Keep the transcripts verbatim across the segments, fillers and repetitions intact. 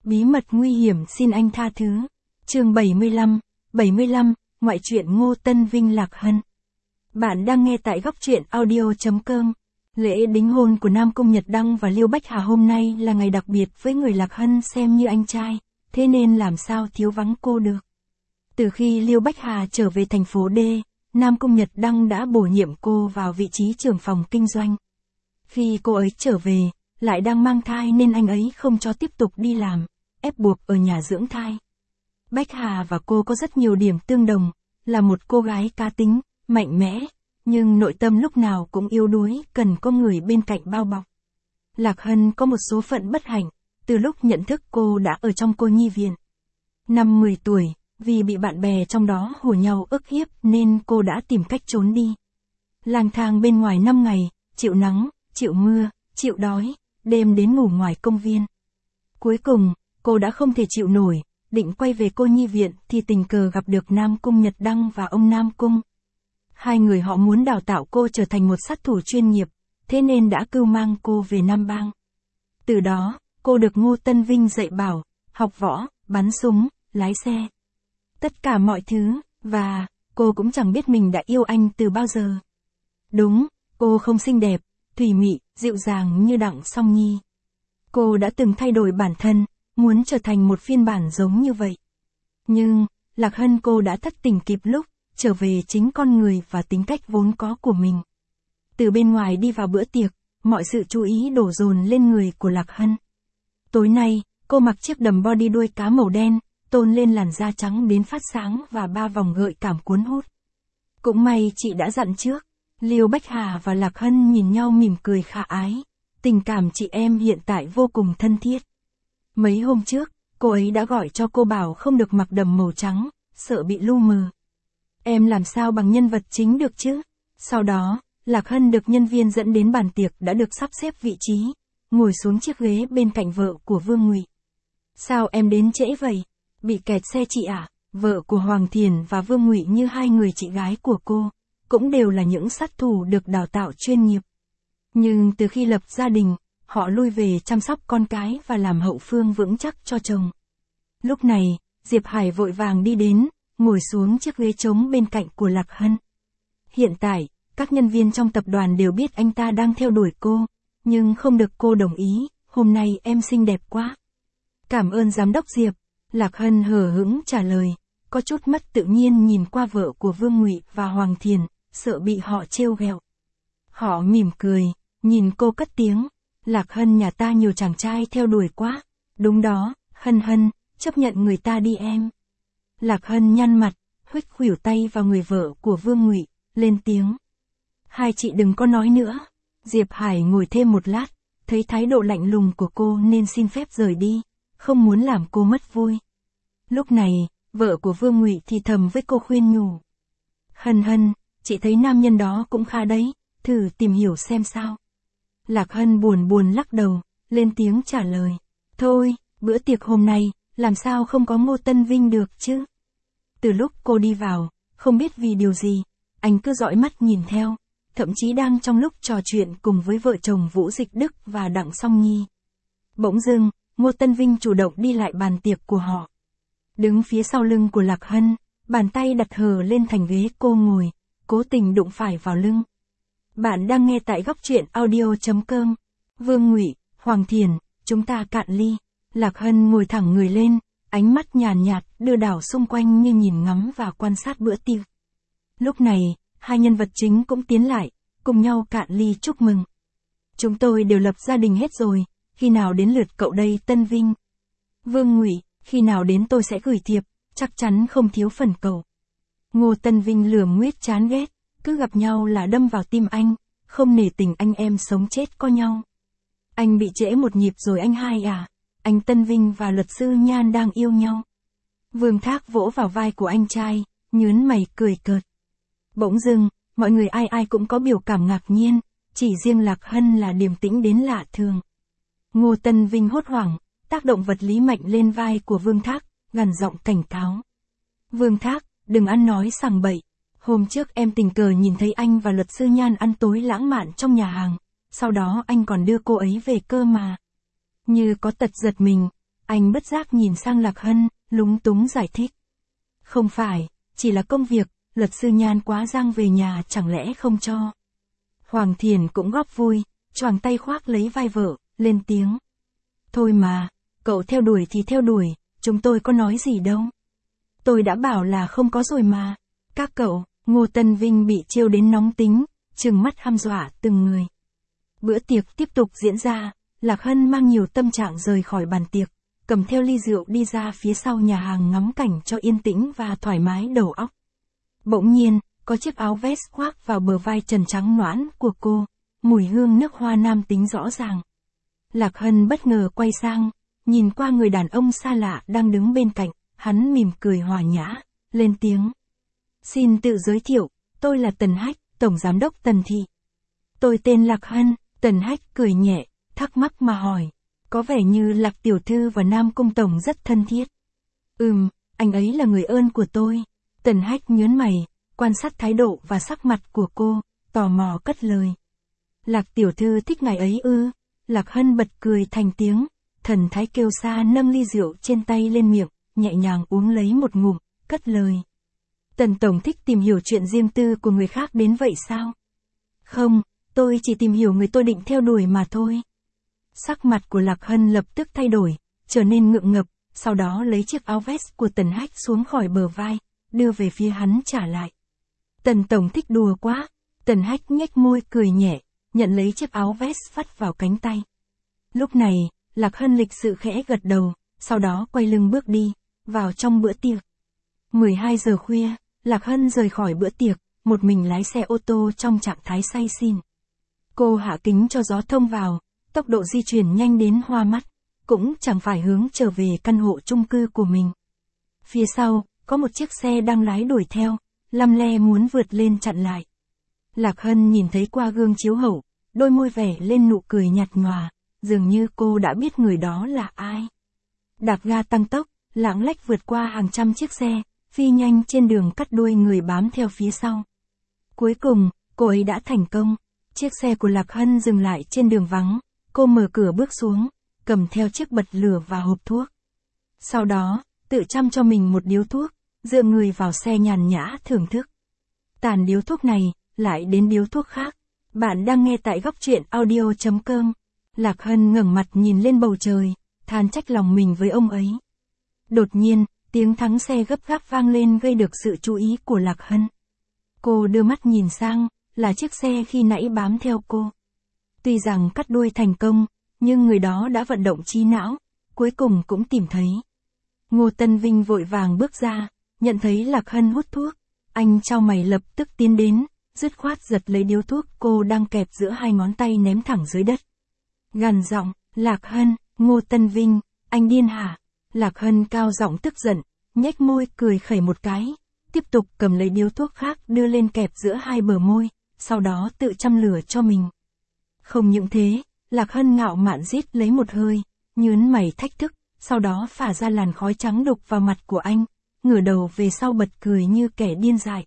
Bí mật nguy hiểm xin anh tha thứ. Chương bảy mươi lăm, bảy mươi lăm, ngoại truyện Ngô Tân Vinh Lạc Hân. Bạn đang nghe tại góc truyện audio chấm com. Lễ đính hôn của Nam Cung Nhật Đăng và Liêu Bách Hà hôm nay là ngày đặc biệt với người Lạc Hân xem như anh trai, thế nên làm sao thiếu vắng cô được. Từ khi Liêu Bách Hà trở về thành phố D, Nam Cung Nhật Đăng đã bổ nhiệm cô vào vị trí trưởng phòng kinh doanh. Khi cô ấy trở về, lại đang mang thai nên anh ấy không cho tiếp tục đi làm, ép buộc ở nhà dưỡng thai. Bách Hà và cô có rất nhiều điểm tương đồng, là một cô gái cá tính, mạnh mẽ, nhưng nội tâm lúc nào cũng yếu đuối, cần có người bên cạnh bao bọc. Lạc Hân có một số phận bất hạnh, từ lúc nhận thức cô đã ở trong cô nhi viện. Năm mười tuổi, vì bị bạn bè trong đó hùa nhau ức hiếp nên cô đã tìm cách trốn đi. Lang thang bên ngoài năm ngày, chịu nắng, chịu mưa, chịu đói, đêm đến ngủ ngoài công viên. Cuối cùng, cô đã không thể chịu nổi, định quay về cô nhi viện thì tình cờ gặp được Nam Cung Nhật Đăng và ông Nam Cung. Hai người họ muốn đào tạo cô trở thành một sát thủ chuyên nghiệp, thế nên đã cưu mang cô về Nam Bang. Từ đó, cô được Ngô Tân Vinh dạy bảo, học võ, bắn súng, lái xe. Tất cả mọi thứ, và cô cũng chẳng biết mình đã yêu anh từ bao giờ. Đúng, cô không xinh đẹp, thủy mị, dịu dàng như Đặng Song Nhi. Cô đã từng thay đổi bản thân, muốn trở thành một phiên bản giống như vậy. Nhưng, Lạc Hân cô đã thất tình kịp lúc, trở về chính con người và tính cách vốn có của mình. Từ bên ngoài đi vào bữa tiệc, mọi sự chú ý đổ dồn lên người của Lạc Hân. Tối nay, cô mặc chiếc đầm body đuôi cá màu đen, tôn lên làn da trắng đến phát sáng và ba vòng gợi cảm cuốn hút. Cũng may chị đã dặn trước. Liêu Bách Hà và Lạc Hân nhìn nhau mỉm cười khả ái. Tình cảm chị em hiện tại vô cùng thân thiết. Mấy hôm trước, cô ấy đã gọi cho cô bảo không được mặc đầm màu trắng, sợ bị lu mờ. Em làm sao bằng nhân vật chính được chứ? Sau đó, Lạc Hân được nhân viên dẫn đến bàn tiệc đã được sắp xếp vị trí, ngồi xuống chiếc ghế bên cạnh vợ của Vương Ngụy. Sao em đến trễ vậy? Bị kẹt xe chị à? Vợ của Hoàng Thiền và Vương Ngụy như hai người chị gái của cô, cũng đều là những sát thủ được đào tạo chuyên nghiệp. Nhưng từ khi lập gia đình, họ lui về chăm sóc con cái và làm hậu phương vững chắc cho chồng. Lúc này, Diệp Hải vội vàng đi đến, ngồi xuống chiếc ghế trống bên cạnh của Lạc Hân. Hiện tại, các nhân viên trong tập đoàn đều biết anh ta đang theo đuổi cô, nhưng không được cô đồng ý, hôm nay em xinh đẹp quá. Cảm ơn giám đốc Diệp, Lạc Hân hờ hững trả lời, có chút mất tự nhiên nhìn qua vợ của Vương Ngụy và Hoàng Thiền, sợ bị họ trêu ghẹo. Họ mỉm cười, nhìn cô cất tiếng, Lạc Hân nhà ta nhiều chàng trai theo đuổi quá. Đúng đó, Hân Hân, chấp nhận người ta đi em. Lạc Hân nhăn mặt, huých khuỷu tay vào người vợ của Vương Ngụy, lên tiếng. Hai chị đừng có nói nữa. Diệp Hải ngồi thêm một lát, thấy thái độ lạnh lùng của cô nên xin phép rời đi, không muốn làm cô mất vui. Lúc này, vợ của Vương Ngụy thì thầm với cô khuyên nhủ. Hân Hân, chị thấy nam nhân đó cũng khá đấy, thử tìm hiểu xem sao. Lạc Hân buồn buồn lắc đầu, lên tiếng trả lời. Thôi, bữa tiệc hôm nay, làm sao không có Ngô Tân Vinh được chứ? Từ lúc cô đi vào, không biết vì điều gì, anh cứ dõi mắt nhìn theo, thậm chí đang trong lúc trò chuyện cùng với vợ chồng Vũ Dịch Đức và Đặng Song Nhi. Bỗng dưng, Ngô Tân Vinh chủ động đi lại bàn tiệc của họ. Đứng phía sau lưng của Lạc Hân, bàn tay đặt hờ lên thành ghế cô ngồi, cố tình đụng phải vào lưng. Bạn đang nghe tại góc truyện audio chấm com. Vương Ngụy, Hoàng Thiền, chúng ta cạn ly. Lạc Hân ngồi thẳng người lên, ánh mắt nhàn nhạt, đưa đảo xung quanh như nhìn ngắm và quan sát bữa tiệc. Lúc này, hai nhân vật chính cũng tiến lại, cùng nhau cạn ly chúc mừng. Chúng tôi đều lập gia đình hết rồi, khi nào đến lượt cậu đây Tân Vinh? Vương Ngụy, khi nào đến tôi sẽ gửi thiệp, chắc chắn không thiếu phần cậu. Ngô Tân Vinh lườm nguyết chán ghét, cứ gặp nhau là đâm vào tim anh, không nể tình anh em sống chết có nhau. Anh bị trễ một nhịp rồi anh hai à, anh Tân Vinh và luật sư Nhan đang yêu nhau. Vương Thác vỗ vào vai của anh trai, nhớn mày cười cợt. Bỗng dưng, mọi người ai ai cũng có biểu cảm ngạc nhiên, chỉ riêng Lạc Hân là điềm tĩnh đến lạ thường. Ngô Tân Vinh hốt hoảng, tác động vật lý mạnh lên vai của Vương Thác, gằn giọng cảnh cáo. Vương Thác, đừng ăn nói sằng bậy. Hôm trước em tình cờ nhìn thấy anh và luật sư Nhan ăn tối lãng mạn trong nhà hàng, sau đó anh còn đưa cô ấy về cơ mà. Như có tật giật mình, Anh bất giác nhìn sang Lạc Hân, lúng túng giải thích. Không phải, chỉ là công việc, luật sư Nhan quá giang về nhà chẳng lẽ không cho. Hoàng Thiền cũng góp vui, choàng tay khoác lấy vai vợ, lên tiếng. Thôi mà, cậu theo đuổi thì theo đuổi, chúng tôi có nói gì đâu. Tôi đã bảo là không có rồi mà. Các cậu, Ngô Tân Vinh bị trêu đến nóng tính, trừng mắt hăm dọa từng người. Bữa tiệc tiếp tục diễn ra, Lạc Hân mang nhiều tâm trạng rời khỏi bàn tiệc, cầm theo ly rượu đi ra phía sau nhà hàng ngắm cảnh cho yên tĩnh và thoải mái đầu óc. Bỗng nhiên, có chiếc áo vest khoác vào bờ vai trần trắng nõn của cô, mùi hương nước hoa nam tính rõ ràng. Lạc Hân bất ngờ quay sang, nhìn qua người đàn ông xa lạ đang đứng bên cạnh, hắn mỉm cười hòa nhã, lên tiếng. Xin tự giới thiệu, tôi là Tần Hách, Tổng Giám đốc Tần Thị. Tôi tên Lạc Hân. Tần Hách cười nhẹ, thắc mắc mà hỏi. Có vẻ như Lạc Tiểu Thư và Nam Cung Tổng rất thân thiết. Ừm, anh ấy là người ơn của tôi. Tần Hách nhớn mày, quan sát thái độ và sắc mặt của cô, tò mò cất lời. Lạc Tiểu Thư thích ngài ấy ư? Lạc Hân bật cười thành tiếng, thần thái kiêu sa nâng ly rượu trên tay lên miệng, nhẹ nhàng uống lấy một ngụm, cất lời. Tần Tổng thích tìm hiểu chuyện riêng tư của người khác đến vậy sao? Không, tôi chỉ tìm hiểu người tôi định theo đuổi mà thôi. Sắc mặt của Lạc Hân lập tức thay đổi, trở nên ngượng ngập, sau đó lấy chiếc áo vest của Tần Hách xuống khỏi bờ vai, đưa về phía hắn trả lại. Tần Tổng thích đùa quá. Tần Hách nhếch môi cười nhẹ, nhận lấy chiếc áo vest vắt vào cánh tay. Lúc này, Lạc Hân lịch sự khẽ gật đầu, sau đó quay lưng bước đi, vào trong bữa tiệc. mười hai giờ khuya, Lạc Hân rời khỏi bữa tiệc, một mình lái xe ô tô trong trạng thái say xỉn. Cô hạ kính cho gió thông vào, tốc độ di chuyển nhanh đến hoa mắt, cũng chẳng phải hướng trở về căn hộ chung cư của mình. Phía sau, có một chiếc xe đang lái đuổi theo, lăm le muốn vượt lên chặn lại. Lạc Hân nhìn thấy qua gương chiếu hậu, đôi môi vẻ lên nụ cười nhạt nhòa, dường như cô đã biết người đó là ai. Đạp ga tăng tốc, lạng lách vượt qua hàng trăm chiếc xe, phi nhanh trên đường cắt đuôi người bám theo phía sau. Cuối cùng, cô ấy đã thành công. Chiếc xe của Lạc Hân dừng lại trên đường vắng, cô mở cửa bước xuống, cầm theo chiếc bật lửa và hộp thuốc. Sau đó, tự chăm cho mình một điếu thuốc, dựa người vào xe nhàn nhã thưởng thức. Tàn điếu thuốc này, lại đến điếu thuốc khác. Bạn đang nghe tại góc truyện audio chấm com. Lạc Hân ngẩng mặt nhìn lên bầu trời, than trách lòng mình với ông ấy. Đột nhiên, tiếng thắng xe gấp gáp vang lên gây được sự chú ý của Lạc Hân. Cô đưa mắt nhìn sang, là chiếc xe khi nãy bám theo cô. Tuy rằng cắt đuôi thành công, nhưng người đó đã vận động trí não, cuối cùng cũng tìm thấy. Ngô Tân Vinh vội vàng bước ra, nhận thấy Lạc Hân hút thuốc, anh chau mày lập tức tiến đến, dứt khoát giật lấy điếu thuốc cô đang kẹp giữa hai ngón tay ném thẳng dưới đất. Gằn giọng, Lạc Hân, Ngô Tân Vinh, anh điên hả? Lạc Hân cao giọng tức giận, nhếch môi cười khẩy một cái, tiếp tục cầm lấy điếu thuốc khác đưa lên kẹp giữa hai bờ môi, sau đó tự châm lửa cho mình. Không những thế, Lạc Hân ngạo mạn rít lấy một hơi, nhớn mày thách thức, sau đó phả ra làn khói trắng đục vào mặt của anh, ngửa đầu về sau bật cười như kẻ điên dại.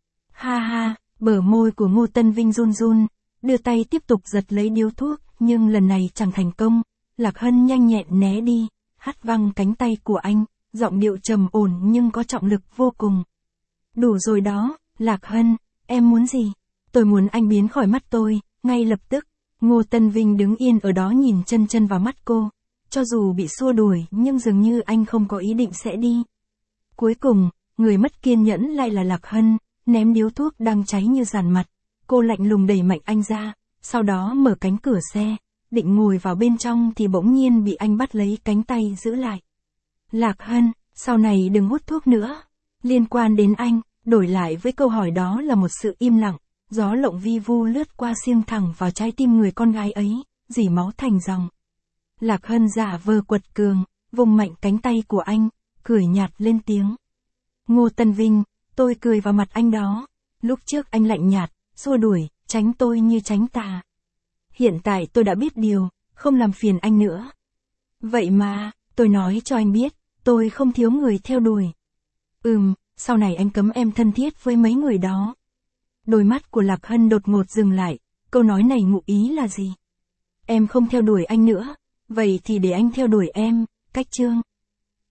Ha ha, bờ môi của Ngô Tân Vinh run run, đưa tay tiếp tục giật lấy điếu thuốc, nhưng lần này chẳng thành công. Lạc Hân nhanh nhẹn né đi, hất văng cánh tay của anh, giọng điệu trầm ổn nhưng có trọng lực vô cùng. Đủ rồi đó, Lạc Hân, em muốn gì? Tôi muốn anh biến khỏi mắt tôi, ngay lập tức. Ngô Tân Vinh đứng yên ở đó nhìn chân chân vào mắt cô, cho dù bị xua đuổi nhưng dường như anh không có ý định sẽ đi. Cuối cùng, người mất kiên nhẫn lại là Lạc Hân, ném điếu thuốc đang cháy như dàn mặt. Cô lạnh lùng đẩy mạnh anh ra, sau đó mở cánh cửa xe, định ngồi vào bên trong thì bỗng nhiên bị anh bắt lấy cánh tay giữ lại. Lạc Hân, sau này đừng hút thuốc nữa. Liên quan đến anh, đổi lại với câu hỏi đó là một sự im lặng, gió lộng vi vu lướt qua xiêng thẳng vào trái tim người con gái ấy, rỉ máu thành dòng. Lạc Hân giả vờ quật cường, vùng mạnh cánh tay của anh, cười nhạt lên tiếng. Ngô Tân Vinh, tôi cười vào mặt anh đó. Lúc trước anh lạnh nhạt, xua đuổi, tránh tôi như tránh tà. Hiện tại tôi đã biết điều, không làm phiền anh nữa. Vậy mà, tôi nói cho anh biết, tôi không thiếu người theo đuổi. Ừm, sau này anh cấm em thân thiết với mấy người đó. Đôi mắt của Lạc Hân đột ngột dừng lại, câu nói này ngụ ý là gì? Em không theo đuổi anh nữa, vậy thì để anh theo đuổi em, Cách chương